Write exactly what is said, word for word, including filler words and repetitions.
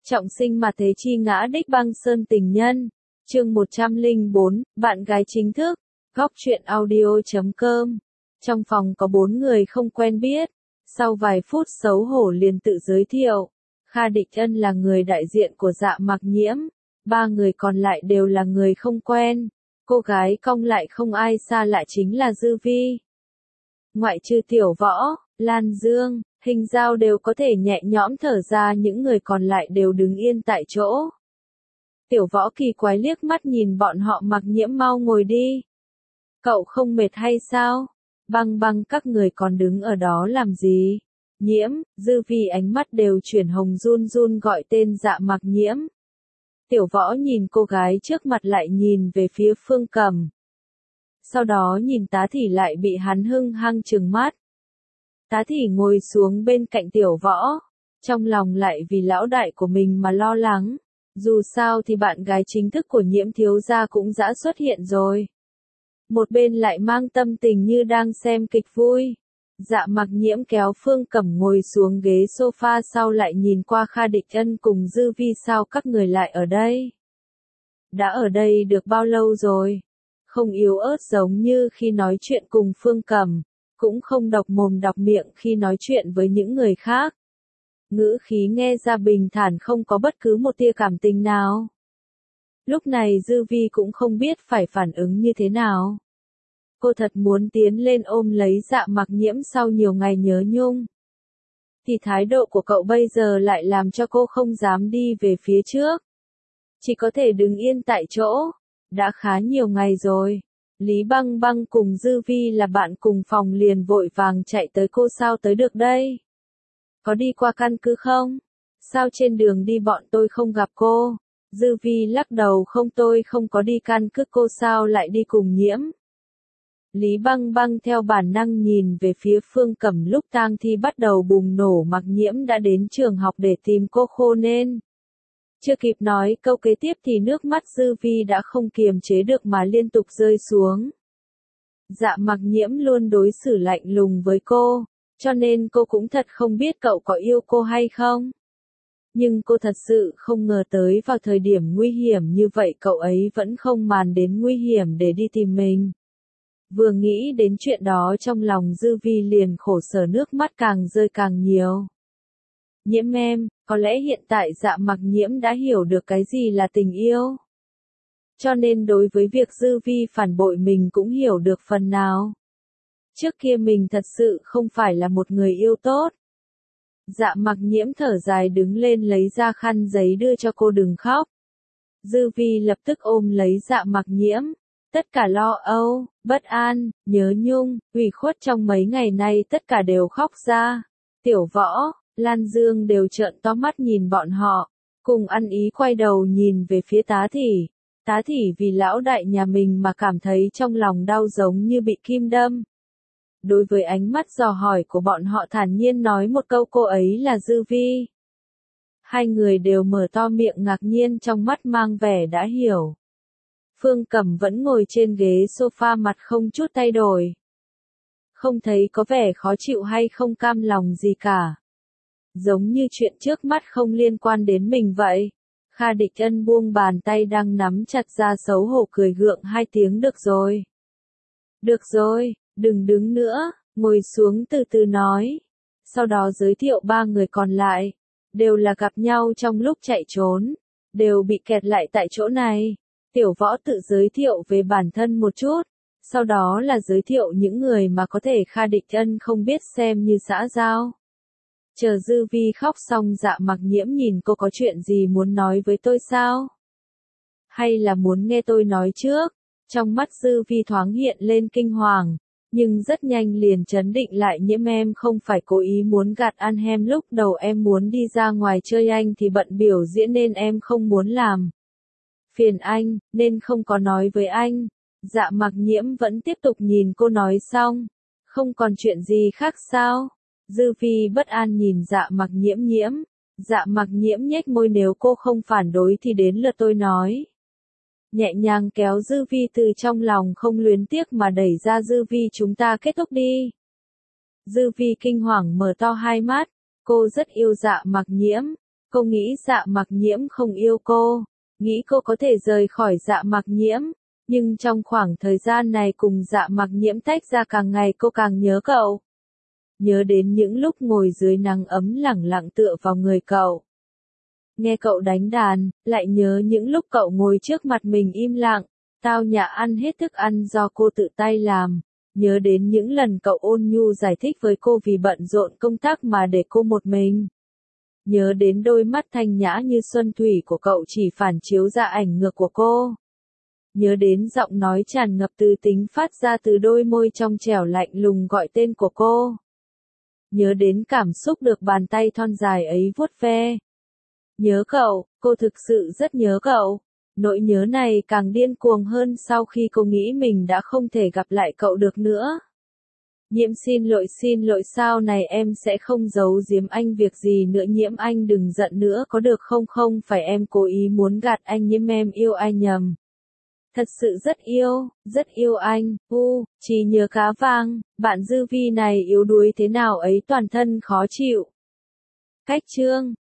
Trọng sinh mà thế chi ngã đích băng sơn tình nhân. Chương một trăm lẻ bốn, bạn gái chính thức. Góc truyện audio chấm com. Trong phòng có bốn người không quen biết. Sau vài phút xấu hổ liền tự giới thiệu. Kha Địch Ân là người đại diện của Dạ Mặc Nhiễm. Ba người còn lại đều là người không quen. Cô gái cong lại không ai xa lạ chính là Dư Vi. Ngoại trừ Tiểu Võ, Lan Dương, Hình Giao đều có thể nhẹ nhõm thở ra, những người còn lại đều đứng yên tại chỗ. Tiểu Võ kỳ quái liếc mắt nhìn bọn họ. Mặc Nhiễm mau ngồi đi. Cậu không mệt hay sao? Băng Băng các người còn đứng ở đó làm gì? Nhiễm, Dư Vi ánh mắt đều chuyển hồng, run run gọi tên Dạ Mặc Nhiễm. Tiểu Võ nhìn cô gái trước mặt lại nhìn về phía Phương Cầm. Sau đó nhìn Tá Thị lại bị hắn hung hăng trừng mắt. Tá Thị ngồi xuống bên cạnh Tiểu Võ, trong lòng lại vì lão đại của mình mà lo lắng. Dù sao thì bạn gái chính thức của Nhiễm thiếu gia cũng đã xuất hiện rồi. Một bên lại mang tâm tình như đang xem kịch vui. Dạ Mặc Nhiễm kéo Phương Cẩm ngồi xuống ghế sofa, sau lại nhìn qua Kha Địch Ân cùng Dư Vi. Sao các người lại ở đây? Đã ở đây được bao lâu rồi? Không yếu ớt giống như khi nói chuyện cùng Phương Cẩm, cũng không độc mồm độc miệng khi nói chuyện với những người khác. Ngữ khí nghe ra bình thản, không có bất cứ một tia cảm tình nào. Lúc này Dư Vi cũng không biết phải phản ứng như thế nào. Cô thật muốn tiến lên ôm lấy Dạ Mặc Nhiễm sau nhiều ngày nhớ nhung. Thì thái độ của cậu bây giờ lại làm cho cô không dám đi về phía trước. Chỉ có thể đứng yên tại chỗ. Đã khá nhiều ngày rồi. Lý Băng Băng cùng Dư Vi là bạn cùng phòng liền vội vàng chạy tới. Cô sao tới được đây? Có đi qua căn cứ không? Sao trên đường đi bọn tôi không gặp cô? Dư Vi lắc đầu, không, tôi không có đi căn cứ. Cô sao lại đi cùng Nhiễm? Lý Băng Băng theo bản năng nhìn về phía Phương Cẩm. Lúc tang thi bắt đầu bùng nổ, Mặc Nhiễm đã đến trường học để tìm cô, khô nên chưa kịp nói câu kế tiếp thì nước mắt Dư Vi đã không kiềm chế được mà liên tục rơi xuống. Dạ Mặc Nhiễm luôn đối xử lạnh lùng với cô, cho nên cô cũng thật không biết cậu có yêu cô hay không. Nhưng cô thật sự không ngờ tới vào thời điểm nguy hiểm như vậy cậu ấy vẫn không màng đến nguy hiểm để đi tìm mình. Vừa nghĩ đến chuyện đó trong lòng Dư Vi liền khổ sở, nước mắt càng rơi càng nhiều. Nhiễm em, có lẽ hiện tại Dạ Mặc Nhiễm đã hiểu được cái gì là tình yêu. Cho nên đối với việc Dư Vi phản bội mình cũng hiểu được phần nào. Trước kia mình thật sự không phải là một người yêu tốt. Dạ Mặc Nhiễm thở dài đứng lên lấy ra khăn giấy đưa cho cô, đừng khóc. Dư Vi lập tức ôm lấy Dạ Mặc Nhiễm. Tất cả lo âu, bất an, nhớ nhung, ủy khuất trong mấy ngày nay tất cả đều khóc ra. Tiểu Võ, Lan Dương đều trợn to mắt nhìn bọn họ, cùng ăn ý quay đầu nhìn về phía Tá Thị. Tá Thị vì lão đại nhà mình mà cảm thấy trong lòng đau giống như bị kim đâm. Đối với ánh mắt dò hỏi của bọn họ thản nhiên nói một câu, cô ấy là Dư Vi. Hai người đều mở to miệng ngạc nhiên, trong mắt mang vẻ đã hiểu. Phương Cẩm vẫn ngồi trên ghế sofa, mặt không chút thay đổi. Không thấy có vẻ khó chịu hay không cam lòng gì cả. Giống như chuyện trước mắt không liên quan đến mình vậy. Kha Địch Ân buông bàn tay đang nắm chặt ra, xấu hổ cười gượng hai tiếng, được rồi. Được rồi, đừng đứng nữa, ngồi xuống từ từ nói. Sau đó giới thiệu ba người còn lại. Đều là gặp nhau trong lúc chạy trốn. Đều bị kẹt lại tại chỗ này. Tiểu Võ tự giới thiệu về bản thân một chút. Sau đó là giới thiệu những người mà có thể Kha Địch Ân không biết xem như xã giao. Chờ Dư Vi khóc xong, Dạ Mặc Nhiễm nhìn cô, có chuyện gì muốn nói với tôi sao? Hay là muốn nghe tôi nói trước? Trong mắt Dư Vi thoáng hiện lên kinh hoàng, nhưng rất nhanh liền trấn định lại. Nhiễm, em không phải cố ý muốn gạt ăn hem, lúc đầu em muốn đi ra ngoài chơi, anh thì bận biểu diễn nên em không muốn làm phiền anh, nên không có nói với anh. Dạ Mặc Nhiễm vẫn tiếp tục nhìn cô, nói xong, không còn chuyện gì khác sao? Dư Vi bất an nhìn Dạ Mặc Nhiễm. Nhiễm, Dạ Mặc Nhiễm nhếch môi, nếu cô không phản đối thì đến lượt tôi nói. Nhẹ nhàng kéo Dư Vi từ trong lòng, không luyến tiếc mà đẩy ra. Dư Vi, chúng ta kết thúc đi. Dư Vi kinh hoàng mở to hai mắt, cô rất yêu Dạ Mặc Nhiễm. Cô nghĩ Dạ Mặc Nhiễm không yêu cô, nghĩ cô có thể rời khỏi Dạ Mặc Nhiễm, nhưng trong khoảng thời gian này cùng Dạ Mặc Nhiễm tách ra càng ngày cô càng nhớ cậu. Nhớ đến những lúc ngồi dưới nắng ấm lẳng lặng tựa vào người cậu. Nghe cậu đánh đàn, lại nhớ những lúc cậu ngồi trước mặt mình im lặng, tao nhã ăn hết thức ăn do cô tự tay làm. Nhớ đến những lần cậu ôn nhu giải thích với cô vì bận rộn công tác mà để cô một mình. Nhớ đến đôi mắt thanh nhã như xuân thủy của cậu chỉ phản chiếu ra ảnh ngược của cô. Nhớ đến giọng nói tràn ngập tư tính phát ra từ đôi môi trong trẻo lạnh lùng gọi tên của cô. Nhớ đến cảm xúc được bàn tay thon dài ấy vuốt ve. Nhớ cậu, cô thực sự rất nhớ cậu. Nỗi nhớ này càng điên cuồng hơn sau khi cô nghĩ mình đã không thể gặp lại cậu được nữa. Nhiễm xin lỗi xin lỗi sau này em sẽ không giấu giếm anh việc gì nữa Nhiễm anh đừng giận nữa có được không không phải em cố ý muốn gạt anh Nhiễm em yêu anh nhầm. Thật sự rất yêu, rất yêu anh, u, chỉ nhớ cá vàng, bạn Dư Vi này yếu đuối thế nào ấy toàn thân khó chịu. Cách chương